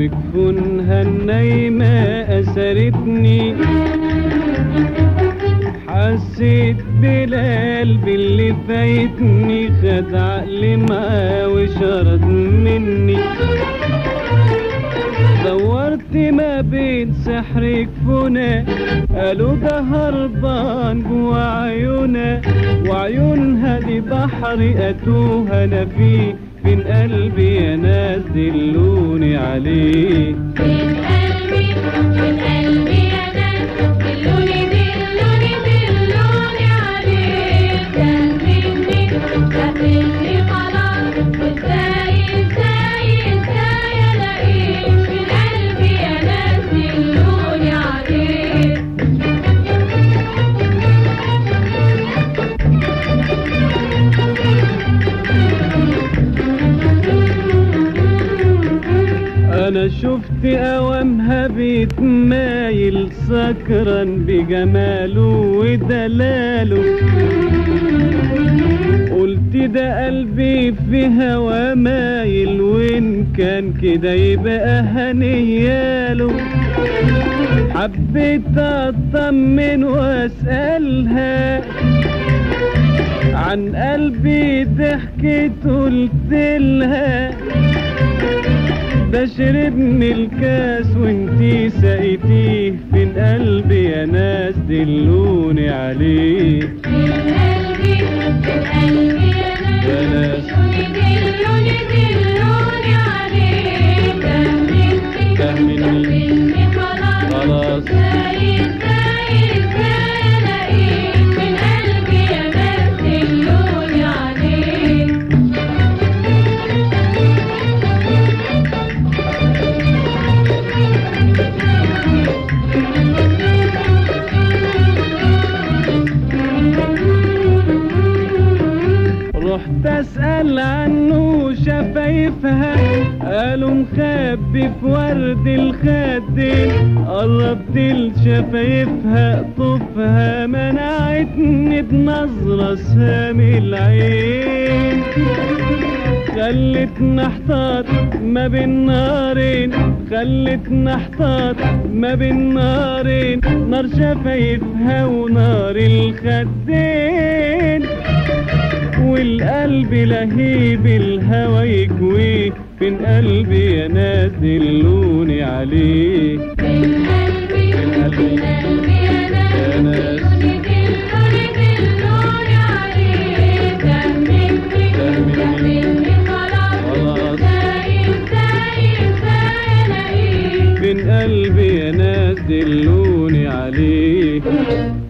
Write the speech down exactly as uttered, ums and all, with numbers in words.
وجفونها النايمة أسرتني، حسيت بالقلب اللي فايتني، خد عقلي معاه وشرد مني. دورت ما بين سحر جفونها، قالوا ده هربان جوا عيونها، وعيونها دي بحر أتوه أنا فيه. فين قلبي يا ناس دلوني عليه، فين قلبي فين قلبي يا ناس دلوني دلوني دلوني عليه. تاه مني تاه مني خلاص، وازاي ازاي ازاي الاقيه. فين قلبي يا ناس دلوني عليه. أنا شفت أوامها بيتمايل، سكران بجماله ودلاله، قلت ده قلبي في هوا مايل، وإن كان كده يبقى هنياله. حبيت أطمن وأسألها عن قلبي، ضحكت قلتلها ده شرب من الكاس وانتي سقيتيه. فين قلبي يا ناس دلوني عليه، فين قلبي فين قلبي يا ناس دلوني دلوني عليه. تاه مني تاه مني خلاص خلاص، ازاي ازاي ازاي الاقيه. فين قلبي يا ناس دلوني عليه. رحت اسأل عنه شفايفها، قالوا مخبي في ورد الخدين. قربت لشفايفها طفها، منعتني بنظرة سامي العين، خلتني احتار ما بين نارين، خلتني احتار ما بين نارين، نار شفايفها ونار الخدين، والقلب لهيب الهوى يكويه. فين قلبي يا ناس دلوني عليه، فين قلبي فين قلبي فين قلبي يا يا ناس ناس دلوني دلوني عليه. تاه مني تاه تاه مني مني خلاص خلاص، ازاي ازاي ازاي الاقيه. فين قلبي يا ناس دلوني عليه.